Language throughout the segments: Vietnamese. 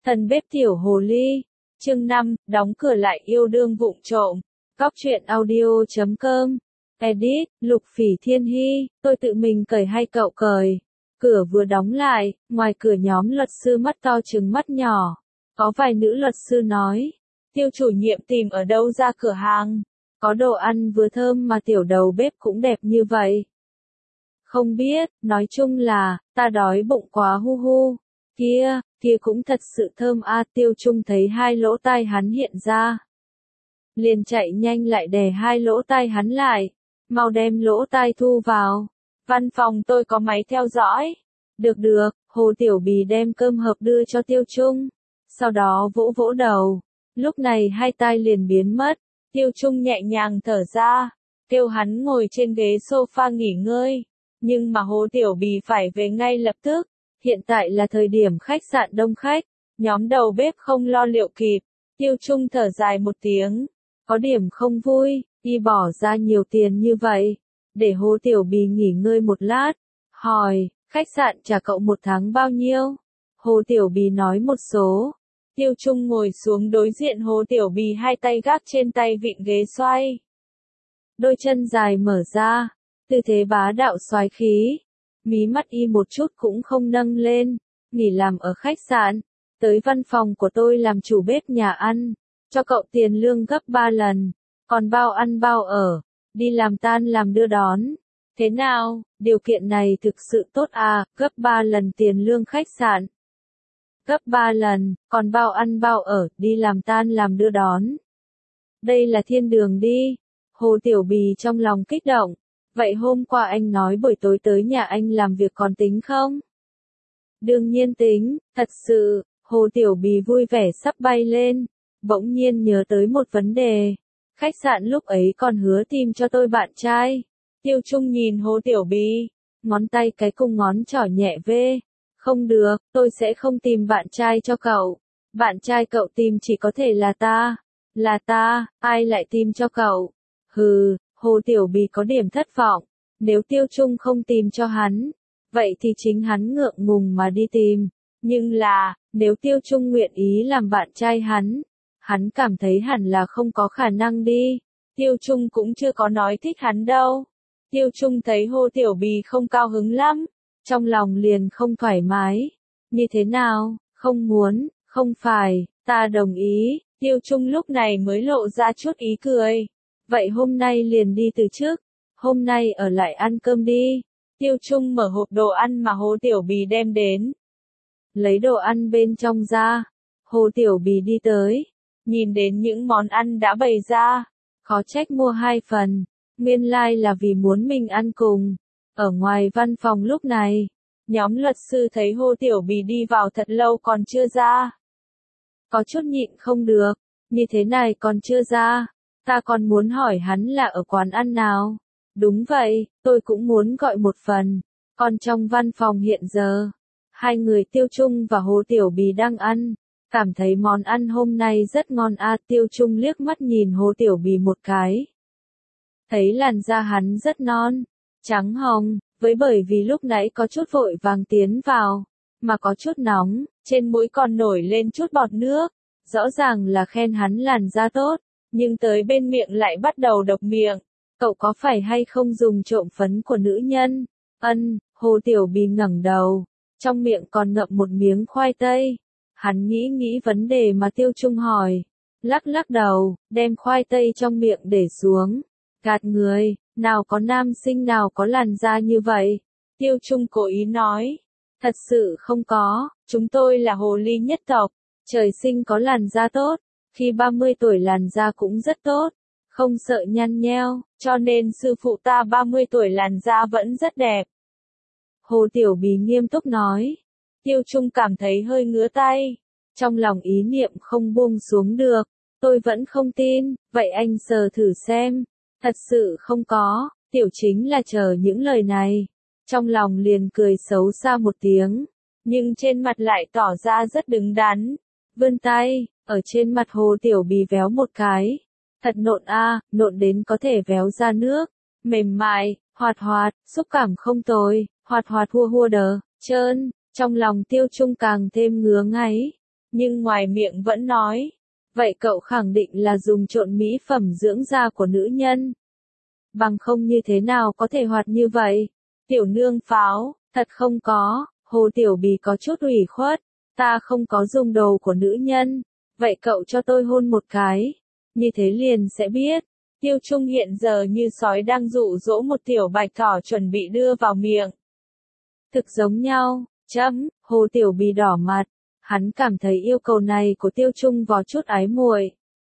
Thần bếp tiểu hồ ly. Chương 5, đóng cửa lại yêu đương vụng trộm. Góc truyện audio.com. Edit, Lục Phỉ Thiên Hy, tôi tự mình cởi hay cậu cởi? Cửa vừa đóng lại, ngoài cửa nhóm luật sư mắt to trừng mắt nhỏ. Có vài nữ luật sư nói, Tiêu chủ nhiệm tìm ở đâu ra cửa hàng? Có đồ ăn vừa thơm mà tiểu đầu bếp cũng đẹp như vậy. Không biết, nói chung là, ta đói bụng quá hu hu. Kia cũng thật sự thơm a. Tiêu Trung thấy hai lỗ tai hắn hiện ra. Liền chạy nhanh lại đè hai lỗ tai hắn lại. Mau đem lỗ tai thu vào. Văn phòng tôi có máy theo dõi. Được, Hồ Tiểu Bì đem cơm hộp đưa cho Tiêu Trung. Sau đó vỗ vỗ đầu. Lúc này hai tai liền biến mất. Tiêu Trung nhẹ nhàng thở ra. Kêu hắn ngồi trên ghế sofa nghỉ ngơi. Nhưng mà Hồ Tiểu Bì phải về ngay lập tức. Hiện tại là thời điểm khách sạn đông khách. Nhóm đầu bếp không lo liệu kịp. Tiêu Trung thở dài một tiếng. Có điểm không vui, y bỏ ra nhiều tiền như vậy. Để Hồ Tiểu Bì nghỉ ngơi một lát. Hỏi, khách sạn trả cậu một tháng bao nhiêu? Hồ Tiểu Bì nói một số. Tiêu Trung ngồi xuống đối diện Hồ Tiểu Bì, hai tay gác trên tay vịn ghế xoay. Đôi chân dài mở ra, tư thế bá đạo soái khí. Mí mắt y một chút cũng không nâng lên. Nghỉ làm ở khách sạn, tới văn phòng của tôi làm chủ bếp nhà ăn. Cho cậu tiền lương gấp 3 lần, còn bao ăn bao ở, đi làm tan làm đưa đón. Thế nào, điều kiện này thực sự tốt à, gấp 3 lần tiền lương khách sạn. Gấp 3 lần, còn bao ăn bao ở, đi làm tan làm đưa đón. Đây là thiên đường đi. Hồ Tiểu Bì trong lòng kích động. Vậy hôm qua anh nói buổi tối tới nhà anh làm việc còn tính không? Đương nhiên tính, thật sự. Hồ Tiểu Bì vui vẻ sắp bay lên. Bỗng nhiên nhớ tới một vấn đề. Khách sạn lúc ấy còn hứa tìm cho tôi bạn trai. Tiêu Trung nhìn Hồ Tiểu Bì. Ngón tay cái cùng ngón trỏ nhẹ vê. Không được, tôi sẽ không tìm bạn trai cho cậu. Bạn trai cậu tìm chỉ có thể là ta. Là ta, ai lại tìm cho cậu? Hừ, Hồ Tiểu Bì có điểm thất vọng. Nếu Tiêu Trung không tìm cho hắn, vậy thì chính hắn ngượng ngùng mà đi tìm. Nhưng là, nếu Tiêu Trung nguyện ý làm bạn trai hắn cảm thấy hẳn là không có khả năng đi. Tiêu Trung cũng chưa có nói thích hắn đâu. Tiêu Trung thấy Hồ Tiểu Bì không cao hứng lắm, trong lòng liền không thoải mái. Như thế nào, không muốn, không phải, ta đồng ý. Tiêu Trung lúc này mới lộ ra chút ý cười. Vậy hôm nay liền đi từ trước, hôm nay ở lại ăn cơm đi. Tiêu Trung mở hộp đồ ăn mà Hồ Tiểu Bì đem đến. Lấy đồ ăn bên trong ra. Hồ Tiểu Bì đi tới. Nhìn đến những món ăn đã bày ra. Khó trách mua 2 phần. Nguyên lai là vì muốn mình ăn cùng. Ở ngoài văn phòng lúc này. Nhóm luật sư thấy Hồ Tiểu Bì đi vào thật lâu còn chưa ra. Có chút nhịn không được. Như thế này còn chưa ra. Ta còn muốn hỏi hắn là ở quán ăn nào. Đúng vậy, tôi cũng muốn gọi một phần. Còn trong văn phòng hiện giờ. Hai người Tiêu Trung và Hồ Tiểu Bì đang ăn. Cảm thấy món ăn hôm nay rất ngon a. Tiêu Trung liếc mắt nhìn Hồ Tiểu Bì một cái. Thấy làn da hắn rất non, trắng hồng, bởi vì lúc nãy có chút vội vàng tiến vào, mà có chút nóng, trên mũi còn nổi lên chút bọt nước. Rõ ràng là khen hắn làn da tốt, nhưng tới bên miệng lại bắt đầu độc miệng. Cậu có phải hay không dùng trộm phấn của nữ nhân? Hồ Tiểu Bì ngẩng đầu, trong miệng còn ngậm một miếng khoai tây. Hắn nghĩ vấn đề mà Tiêu Trung hỏi. Lắc đầu, đem khoai tây trong miệng để xuống. Gạt người, nào có nam sinh nào có làn da như vậy. Tiêu Trung cố ý nói. Thật sự không có, chúng tôi là hồ ly nhất tộc. Trời sinh có làn da tốt. Khi 30 tuổi làn da cũng rất tốt. Không sợ nhăn nheo, cho nên sư phụ ta 30 tuổi làn da vẫn rất đẹp. Hồ Tiểu Bì nghiêm túc nói. Tiêu Trung cảm thấy hơi ngứa tay. Trong lòng ý niệm không buông xuống được. Tôi vẫn không tin, vậy anh sờ thử xem. Thật sự không có, Tiểu chính là chờ những lời này. Trong lòng liền cười xấu xa một tiếng. Nhưng trên mặt lại tỏ ra rất đứng đắn. Vươn tay, ở trên mặt Hồ Tiểu Bì véo một cái. Thật nộn a, nộn đến có thể véo ra nước. Mềm mại, hoạt hoạt, xúc cảm không tồi, hoạt hoạt hua hua đờ, trơn. Trong lòng Tiêu Trung càng thêm ngứa ngáy. nhưng ngoài miệng vẫn nói. Vậy cậu khẳng định là dùng trộn mỹ phẩm dưỡng da của nữ nhân. Bằng không như thế nào có thể hoạt như vậy? Tiểu nương pháo, thật không có, Hồ Tiểu Bì có chút ủy khuất. Ta không có dùng đồ của nữ nhân. Vậy cậu cho tôi hôn một cái. Như thế liền sẽ biết. Tiêu Trung hiện giờ như sói đang dụ dỗ một tiểu bạch thỏ chuẩn bị đưa vào miệng. Thực giống nhau, Hồ Tiểu Bì đỏ mặt. Hắn cảm thấy yêu cầu này của Tiêu Trung có chút ái muội.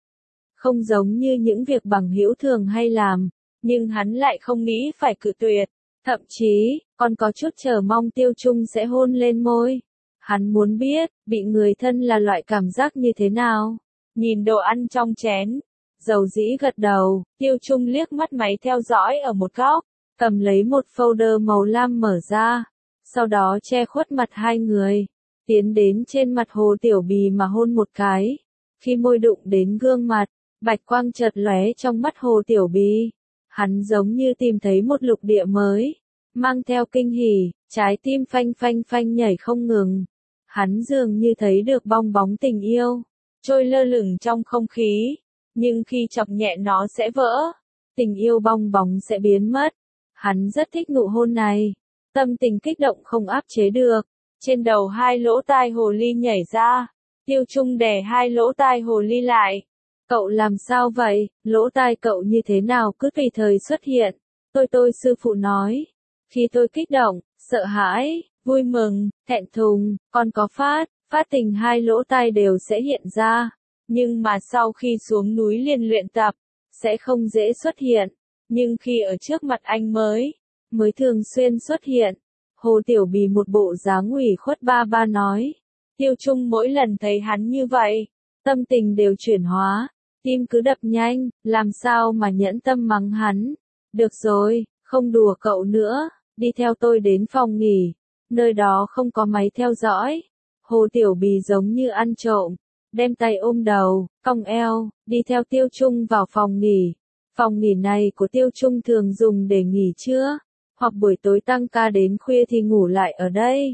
Không giống như những việc bằng hữu thường hay làm, nhưng hắn lại không nghĩ phải cự tuyệt. Thậm chí, còn có chút chờ mong Tiêu Trung sẽ hôn lên môi. Hắn muốn biết, bị người thân là loại cảm giác như thế nào. Nhìn đồ ăn trong chén, dầu dĩ gật đầu, Tiêu Trung liếc mắt máy theo dõi ở một góc, cầm lấy một folder màu lam mở ra, sau đó che khuất mặt hai người, tiến đến trên mặt Hồ Tiểu Bì mà hôn một cái. Khi môi đụng đến gương mặt, bạch quang chợt lóe trong mắt Hồ Tiểu Bì. Hắn giống như tìm thấy một lục địa mới, mang theo kinh hỉ, trái tim phanh phanh phanh nhảy không ngừng. Hắn dường như thấy được bong bóng tình yêu, trôi lơ lửng trong không khí, nhưng khi chọc nhẹ nó sẽ vỡ, tình yêu bong bóng sẽ biến mất. Hắn rất thích nụ hôn này, tâm tình kích động không áp chế được. Trên đầu hai lỗ tai hồ ly nhảy ra, Tiêu Trung đè hai lỗ tai hồ ly lại. Cậu làm sao vậy, lỗ tai cậu như thế nào cứ tùy thời xuất hiện. Tôi sư phụ nói, khi tôi kích động, sợ hãi, vui mừng, thẹn thùng, còn có phát tình hai lỗ tai đều sẽ hiện ra. Nhưng mà sau khi xuống núi liền luyện tập, sẽ không dễ xuất hiện. Nhưng khi ở trước mặt anh mới thường xuyên xuất hiện. Hồ Tiểu Bì một bộ dáng ủy khuất ba ba nói. Tiêu Trung mỗi lần thấy hắn như vậy, tâm tình đều chuyển hóa, tim cứ đập nhanh, làm sao mà nhẫn tâm mắng hắn. Được rồi, không đùa cậu nữa, đi theo tôi đến phòng nghỉ, nơi đó không có máy theo dõi. Hồ Tiểu Bì giống như ăn trộm, đem tay ôm đầu, cong eo, đi theo Tiêu Trung vào phòng nghỉ. Phòng nghỉ này của Tiêu Trung thường dùng để nghỉ trưa, hoặc buổi tối tăng ca đến khuya thì ngủ lại ở đây.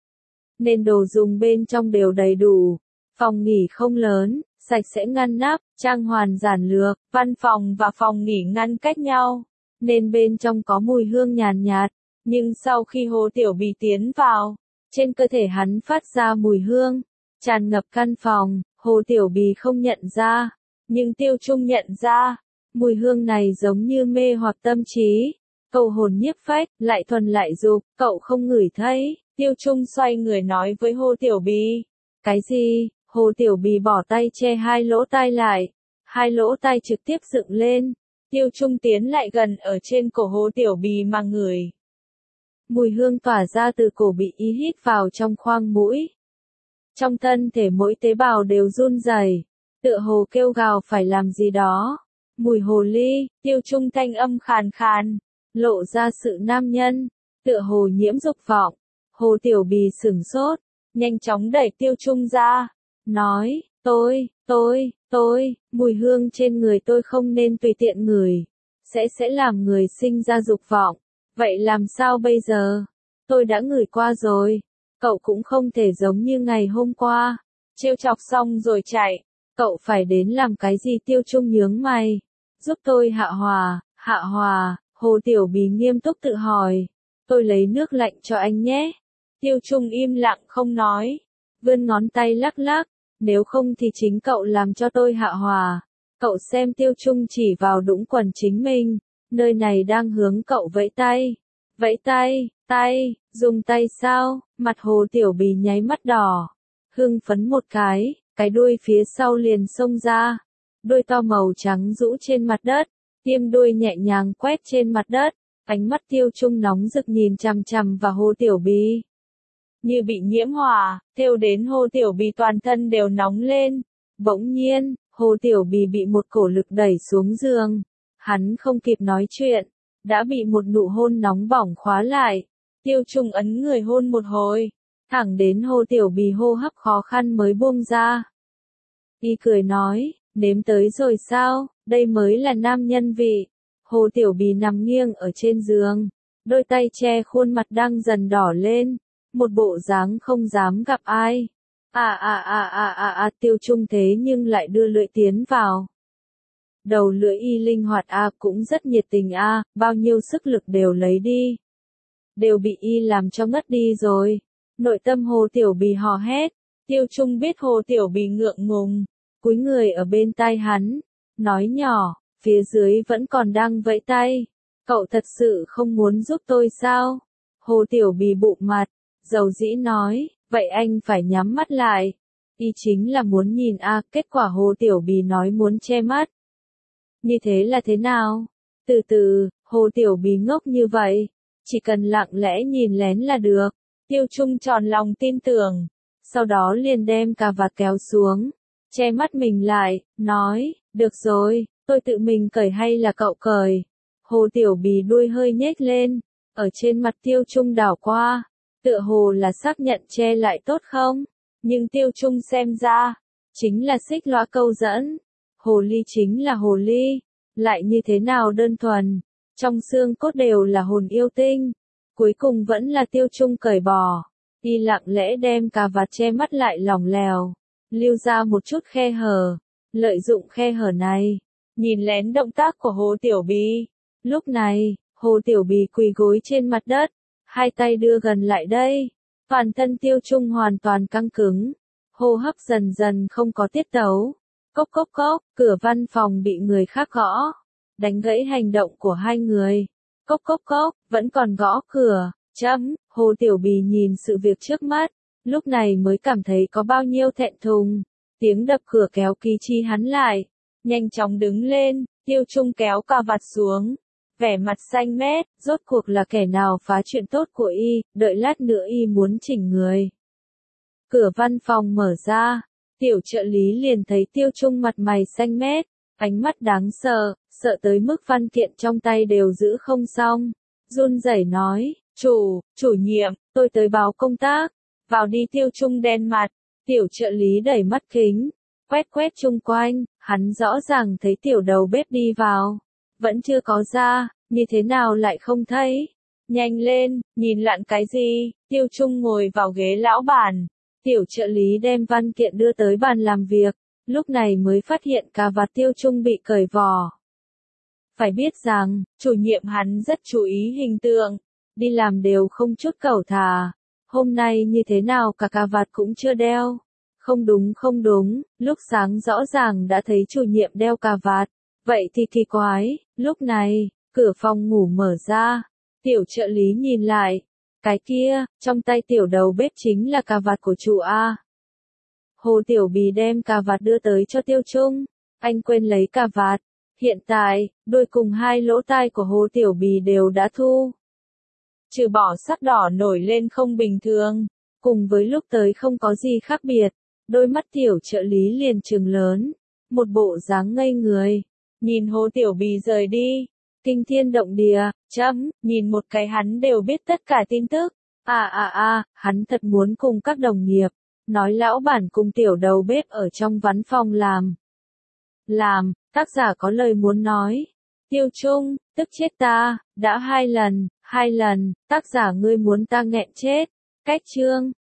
Nên đồ dùng bên trong đều đầy đủ. Phòng nghỉ không lớn, sạch sẽ ngăn nắp, trang hoàn giản lược, văn phòng và phòng nghỉ ngăn cách nhau, nên bên trong có mùi hương nhàn nhạt. Nhưng sau khi Hồ Tiểu Bì tiến vào, trên cơ thể hắn phát ra mùi hương, tràn ngập căn phòng. Hồ Tiểu Bì không nhận ra, nhưng Tiêu Trung nhận ra, mùi hương này giống như mê hoặc tâm trí. Cậu hồn nhiếp phách, lại thuần lại dục, cậu không ngửi thấy. Tiêu Trung xoay người nói với Hồ Tiểu Bì. Cái gì? Hồ Tiểu Bì bỏ tay che hai lỗ tai lại. Hai lỗ tai trực tiếp dựng lên. Tiêu Trung tiến lại gần ở trên cổ Hồ Tiểu Bì mà ngửi. Mùi hương tỏa ra từ cổ bị y hít vào trong khoang mũi. Trong thân thể mỗi tế bào đều run rẩy, tựa hồ kêu gào phải làm gì đó. Mùi hồ ly, Tiêu Trung thanh âm khàn khàn, lộ ra sự nam nhân, tựa hồ nhiễm dục vọng. Hồ Tiểu Bì sửng sốt, nhanh chóng đẩy Tiêu Trung ra, nói, tôi, mùi hương trên người tôi không nên tùy tiện ngửi, sẽ làm người sinh ra dục vọng. Vậy làm sao bây giờ? Tôi đã ngửi qua rồi, cậu cũng không thể giống như ngày hôm qua, trêu chọc xong rồi chạy, cậu phải đến làm cái gì? Tiêu Trung nhướng mày, giúp tôi hạ hòa, Hồ Tiểu Bì nghiêm túc tự hỏi, tôi lấy nước lạnh cho anh nhé. Tiêu Trung im lặng không nói, vươn ngón tay lắc lắc, nếu không thì chính cậu làm cho tôi hạ hòa. Cậu xem. Tiêu Trung chỉ vào đũng quần chính mình, nơi này đang hướng cậu vẫy tay, dùng tay sao? Mặt Hồ Tiểu Bì nháy mắt đỏ, hưng phấn một cái đuôi phía sau liền xông ra, đuôi to màu trắng rũ trên mặt đất, tiêm đuôi nhẹ nhàng quét trên mặt đất. Ánh mắt Tiêu Trung nóng rực nhìn chằm chằm vào Hồ Tiểu Bì, như bị nhiễm hỏa, thêu đến Hồ Tiểu Bì toàn thân đều nóng lên. Bỗng nhiên, Hồ Tiểu Bì bị một cổ lực đẩy xuống giường. Hắn không kịp nói chuyện, đã bị một nụ hôn nóng bỏng khóa lại. Tiêu Trung ấn người hôn một hồi, thẳng đến Hồ Tiểu Bì hô hấp khó khăn mới buông ra. Y cười nói, nếm tới rồi sao, đây mới là nam nhân vị. Hồ Tiểu Bì nằm nghiêng ở trên giường, đôi tay che khuôn mặt đang dần đỏ lên, một bộ dáng không dám gặp ai. Tiêu Trung thế nhưng lại đưa lưỡi tiến vào. Đầu lưỡi y linh hoạt cũng rất nhiệt tình bao nhiêu sức lực đều lấy đi. Đều bị y làm cho ngất đi rồi. Nội tâm Hồ Tiểu Bì hò hét. Tiêu Trung biết Hồ Tiểu Bì ngượng ngùng, cúi người ở bên tai hắn, nói nhỏ, phía dưới vẫn còn đang vẫy tay. Cậu thật sự không muốn giúp tôi sao? Hồ Tiểu Bì bụng mặt, dầu dĩ nói, vậy anh phải nhắm mắt lại. Y chính là muốn nhìn kết quả Hồ Tiểu Bì nói muốn che mắt. Như thế là thế nào? Từ từ, Hồ Tiểu Bì ngốc như vậy, chỉ cần lặng lẽ nhìn lén là được. Tiêu Trung tròn lòng tin tưởng, sau đó liền đem cà vạt kéo xuống, che mắt mình lại, nói, được rồi, tôi tự mình cởi hay là cậu cởi? Hồ Tiểu Bì đuôi hơi nhếch lên, ở trên mặt Tiêu Trung đảo qua, tựa hồ là xác nhận che lại tốt không? Nhưng Tiêu Trung xem ra, chính là xích lõa câu dẫn. Hồ ly chính là hồ ly, lại như thế nào đơn thuần, trong xương cốt đều là hồn yêu tinh. Cuối cùng vẫn là Tiêu Trung cởi bỏ, y lặng lẽ đem cà vạt che mắt lại lỏng lẻo, lưu ra một chút khe hở, lợi dụng khe hở này, nhìn lén động tác của Hồ Tiểu Bì. Lúc này, Hồ Tiểu Bì quỳ gối trên mặt đất, hai tay đưa gần lại đây, toàn thân Tiêu Trung hoàn toàn căng cứng, hô hấp dần dần không có tiết tấu. Cốc cốc cốc, cửa văn phòng bị người khác gõ, đánh gãy hành động của hai người. Cốc cốc cốc, vẫn còn gõ cửa, Hồ Tiểu Bì nhìn sự việc trước mắt, lúc này mới cảm thấy có bao nhiêu thẹn thùng. Tiếng đập cửa kéo Kỳ Chi hắn lại, nhanh chóng đứng lên, Tiêu Trung kéo cà vạt xuống, vẻ mặt xanh mét, rốt cuộc là kẻ nào phá chuyện tốt của y, đợi lát nữa y muốn chỉnh người. Cửa văn phòng mở ra, tiểu trợ lý liền thấy Tiêu Trung mặt mày xanh mét, ánh mắt đáng sợ, sợ tới mức văn kiện trong tay đều giữ không xong. Run rẩy nói, chủ nhiệm, tôi tới báo công tác. Vào đi. Tiêu Trung đen mặt, tiểu trợ lý đẩy mắt kính, quét chung quanh, hắn rõ ràng thấy tiểu đầu bếp đi vào. Vẫn chưa có ra, như thế nào lại không thấy? Nhanh lên, nhìn lặn cái gì? Tiêu Trung ngồi vào ghế lão bản. Tiểu trợ lý đem văn kiện đưa tới bàn làm việc, lúc này mới phát hiện cà vạt Tiêu Trung bị cởi vỏ. Phải biết rằng, chủ nhiệm hắn rất chú ý hình tượng, đi làm đều không chút cẩu thả. Hôm nay như thế nào cả cà vạt cũng chưa đeo. Không đúng, lúc sáng rõ ràng đã thấy chủ nhiệm đeo cà vạt. Vậy thì kỳ quái, lúc này, cửa phòng ngủ mở ra. Tiểu trợ lý nhìn lại. Cái kia, trong tay tiểu đầu bếp chính là cà vạt của chủ A. Hồ Tiểu Bì đem cà vạt đưa tới cho Tiêu Trung. Anh quên lấy cà vạt. Hiện tại, đôi cùng hai lỗ tai của Hồ Tiểu Bì đều đã thu. Trừ bỏ sắc đỏ nổi lên không bình thường, cùng với lúc tới không có gì khác biệt. Đôi mắt tiểu trợ lý liền trừng lớn, một bộ dáng ngây người. Nhìn Hồ Tiểu Bì rời đi, kinh thiên động địa, nhìn một cái hắn đều biết tất cả tin tức. Hắn thật muốn cùng các đồng nghiệp, nói lão bản cùng tiểu đầu bếp ở trong văn phòng làm, tác giả có lời muốn nói. Tiêu Trung, tức chết ta, đã hai lần, tác giả ngươi muốn ta nghẹn chết. Cách chương